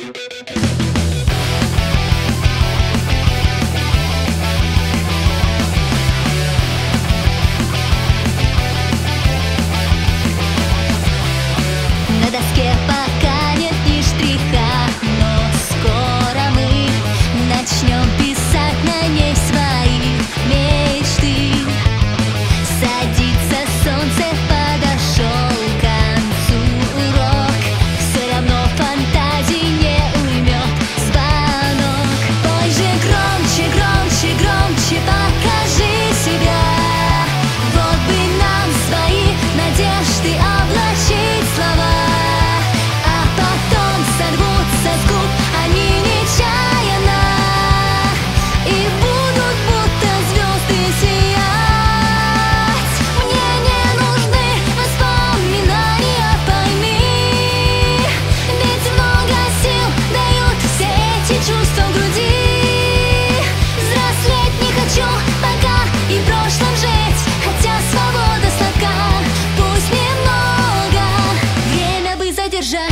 На доске пока нет ни штриха, но скоро мы начнем писать на ней свои мечты. Садится солнце, подошел к концу урок, все равно фантазии не уймет звонок. Пой же громче, громче, громче, покажи себя. Вот бы нам свои надежды облачить слова, а потом сорвутся с губ они нечаянно и будут будто звезды сиять. Мне не нужны воспоминания, пойми, ведь много сил дают все эти чувства в груди. Взрослеть не хочу пока и в прошлом жить, хотя свобода сладка, пусть немного, время бы задержать.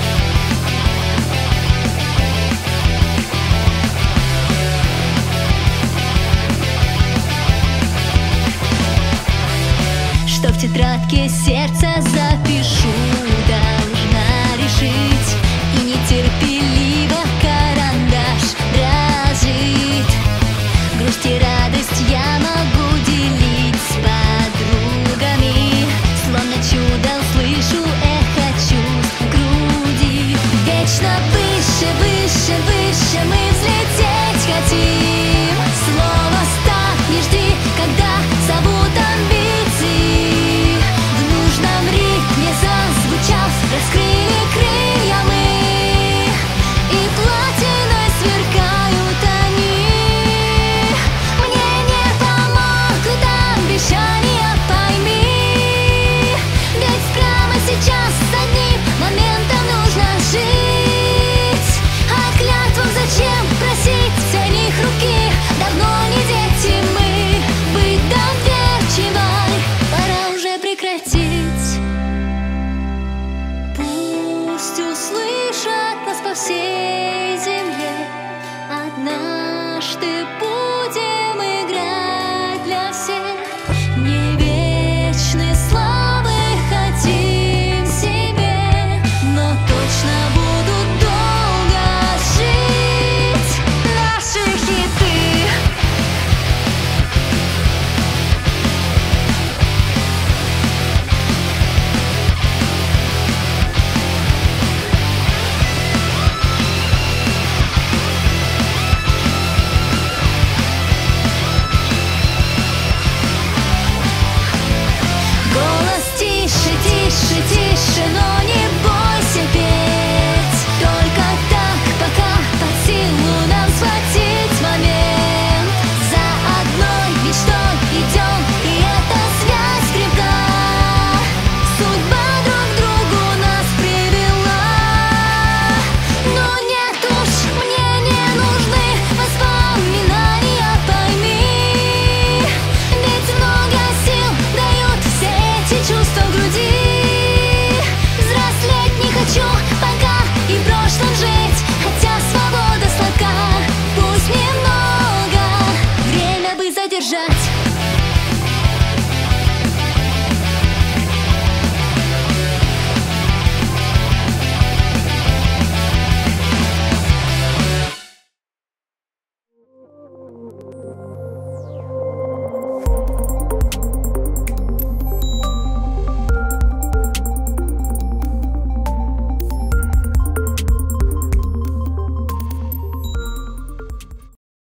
Что в тетрадке сердца запишу, должна решить, и нетерпеливо карандаш дрожит. Грусть и радость я могу делить с подругами, словно чудо услышу эхо чувств в груди. Вечно выше, выше, выше мы взлететь хотим. Слово «старт» не жди, когда зовут амбиции. В нужном ритме зазвучав, раскрыли крылья мы, и платиной сверкают они. Мне не помогут обещания, пойми, ведь прямо сейчас с одним моментом нужно жить. А клятвам зачем просить с них руки? Давно не дети мы, быть доверчивой пора уже прекратить. Пусть услышат нас по всей земле, однажды будем играть для всех. Не вечной славы хотим себе, но точно будут долго жить наши хиты. Голос тише, тише, тише, но не бойся петь. Только так, пока под силу нам схватить момент. За одной мечтой идем, и эта связь крепка. Судьба друг к другу нас привела. Но нет уж, мне не нужны воспоминания, пойми, ведь много сил дают все эти чувства в груди. Взрослеть не хочу пока и в прошлом жить, хотя свобода сладка, пусть немного, время бы задержать.